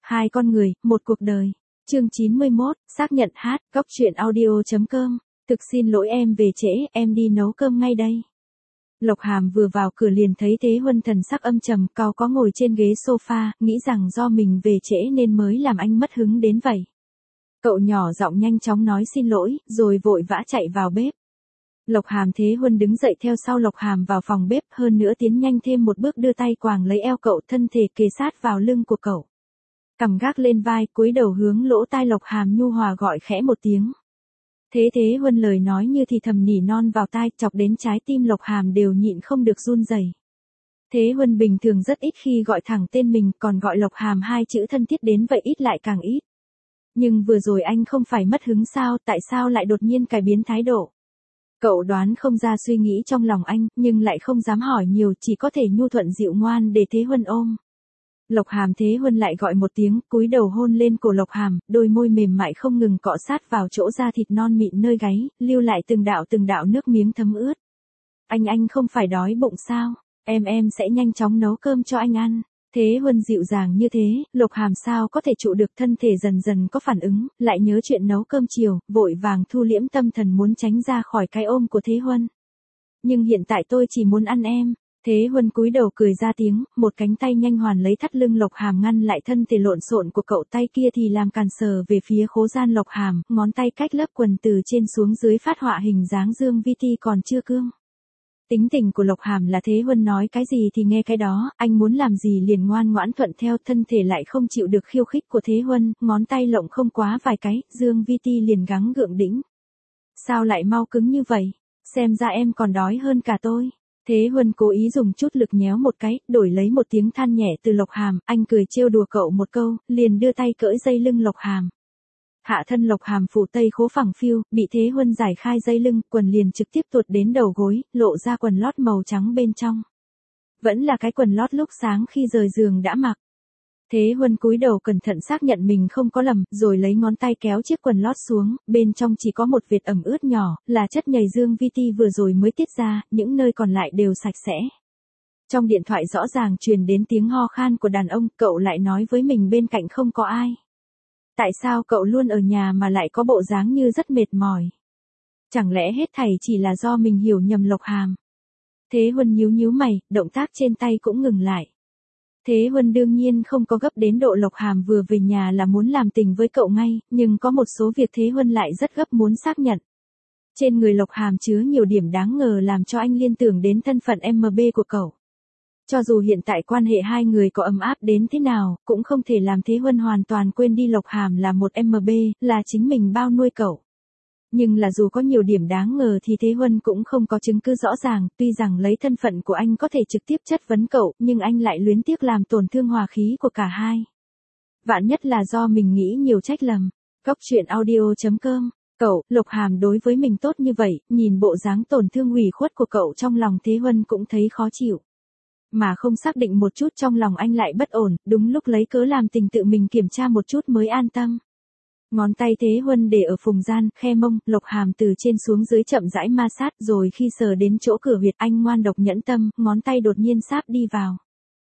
Hai con người, một cuộc đời. Chương 91, xác nhận hát, góc truyện audio.com. Thực xin lỗi em về trễ, em đi nấu cơm ngay đây. Lộc Hàm vừa vào cửa liền thấy Thế Huân thần sắc âm trầm, cao có ngồi trên ghế sofa, nghĩ rằng do mình về trễ nên mới làm anh mất hứng đến vậy. Cậu nhỏ giọng nhanh chóng nói xin lỗi, rồi vội vã chạy vào bếp. Lộc Hàm Thế Huân đứng dậy theo sau Lộc Hàm vào phòng bếp, hơn nữa tiến nhanh thêm một bước đưa tay quàng lấy eo cậu, thân thể kề sát vào lưng của cậu. Cằm gác lên vai, cúi đầu hướng lỗ tai Lộc Hàm nhu hòa gọi khẽ một tiếng. Thế Huân lời nói như thì thầm nỉ non vào tai, chọc đến trái tim Lộc Hàm đều nhịn không được run rẩy. Thế Huân bình thường rất ít khi gọi thẳng tên mình, còn gọi Lộc Hàm hai chữ thân thiết đến vậy ít lại càng ít. Nhưng vừa rồi anh không phải mất hứng sao, tại sao lại đột nhiên cải biến thái độ? Cậu đoán không ra suy nghĩ trong lòng anh, nhưng lại không dám hỏi nhiều, chỉ có thể nhu thuận dịu ngoan để Thế Huân ôm. Lộc Hàm Thế Huân lại gọi một tiếng, cúi đầu hôn lên cổ Lộc Hàm, đôi môi mềm mại không ngừng cọ sát vào chỗ da thịt non mịn nơi gáy, lưu lại từng đạo nước miếng thấm ướt. Anh không phải đói bụng sao? Em sẽ nhanh chóng nấu cơm cho anh ăn. Thế Huân dịu dàng như thế, Lộc Hàm sao có thể trụ được, thân thể dần dần có phản ứng, lại nhớ chuyện nấu cơm chiều, vội vàng thu liễm tâm thần muốn tránh ra khỏi cái ôm của Thế Huân. Nhưng hiện tại tôi chỉ muốn ăn em. Thế Huân cúi đầu cười ra tiếng, một cánh tay nhanh hoàn lấy thắt lưng Lộc Hàm ngăn lại thân thể lộn xộn của cậu, tay kia thì làm càn sờ về phía khố gian Lộc Hàm, ngón tay cách lớp quần từ trên xuống dưới phát họa hình dáng dương vi ti còn chưa cương. Tính tình của Lộc Hàm là Thế Huân nói cái gì thì nghe cái đó, anh muốn làm gì liền ngoan ngoãn thuận theo, thân thể lại không chịu được khiêu khích của Thế Huân, ngón tay lộng không quá vài cái, dương vi ti liền gắng gượng đĩnh. Sao lại mau cứng như vậy? Xem ra em còn đói hơn cả tôi. Thế Huân cố ý dùng chút lực nhéo một cái, đổi lấy một tiếng than nhẹ từ Lộc Hàm, anh cười trêu đùa cậu một câu, liền đưa tay cởi dây lưng Lộc Hàm. Hạ thân Lộc Hàm phủ tây khố phẳng phiu, bị Thế Huân giải khai dây lưng, quần liền trực tiếp tuột đến đầu gối, lộ ra quần lót màu trắng bên trong. Vẫn là cái quần lót lúc sáng khi rời giường đã mặc. Thế Huân cúi đầu cẩn thận xác nhận mình không có lầm, rồi lấy ngón tay kéo chiếc quần lót xuống, bên trong chỉ có một vệt ẩm ướt nhỏ, là chất nhầy dương vi ti vừa rồi mới tiết ra, những nơi còn lại đều sạch sẽ. Trong điện thoại rõ ràng truyền đến tiếng ho khan của đàn ông, cậu lại nói với mình bên cạnh không có ai. Tại sao cậu luôn ở nhà mà lại có bộ dáng như rất mệt mỏi? Chẳng lẽ hết thảy chỉ là do mình hiểu nhầm Lộc Hàm? Thế Huân nhíu mày, động tác trên tay cũng ngừng lại. Thế Huân đương nhiên không có gấp đến độ Lộc Hàm vừa về nhà là muốn làm tình với cậu ngay, nhưng có một số việc Thế Huân lại rất gấp muốn xác nhận. Trên người Lộc Hàm chứa nhiều điểm đáng ngờ làm cho anh liên tưởng đến thân phận MB của cậu. Cho dù hiện tại quan hệ hai người có ấm áp đến thế nào, cũng không thể làm Thế Huân hoàn toàn quên đi Lộc Hàm là một MB, là chính mình bao nuôi cậu. Nhưng là dù có nhiều điểm đáng ngờ thì Thế Huân cũng không có chứng cứ rõ ràng, tuy rằng lấy thân phận của anh có thể trực tiếp chất vấn cậu, nhưng anh lại luyến tiếc làm tổn thương hòa khí của cả hai. Vạn nhất là do mình nghĩ nhiều trách lầm. Góc truyện audio.com. Cậu, Lộc Hàm đối với mình tốt như vậy, nhìn bộ dáng tổn thương ủy khuất của cậu trong lòng Thế Huân cũng thấy khó chịu. Mà không xác định một chút trong lòng anh lại bất ổn, đúng lúc lấy cớ làm tình tự mình kiểm tra một chút mới an tâm. Ngón tay Thế Huân để ở phùng gian, khe mông, Lộc Hàm từ trên xuống dưới chậm rãi ma sát, rồi khi sờ đến chỗ cửa huyệt anh ngoan độc nhẫn tâm, ngón tay đột nhiên sáp đi vào.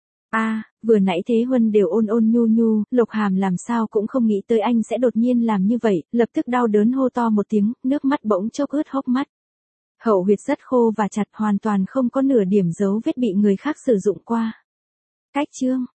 Vừa nãy Thế Huân đều ôn nhu, Lộc Hàm làm sao cũng không nghĩ tới anh sẽ đột nhiên làm như vậy, lập tức đau đớn hô to một tiếng, nước mắt bỗng chốc ướt hốc mắt. Hậu huyệt rất khô và chặt, hoàn toàn không có nửa điểm dấu vết bị người khác sử dụng qua. Cách chương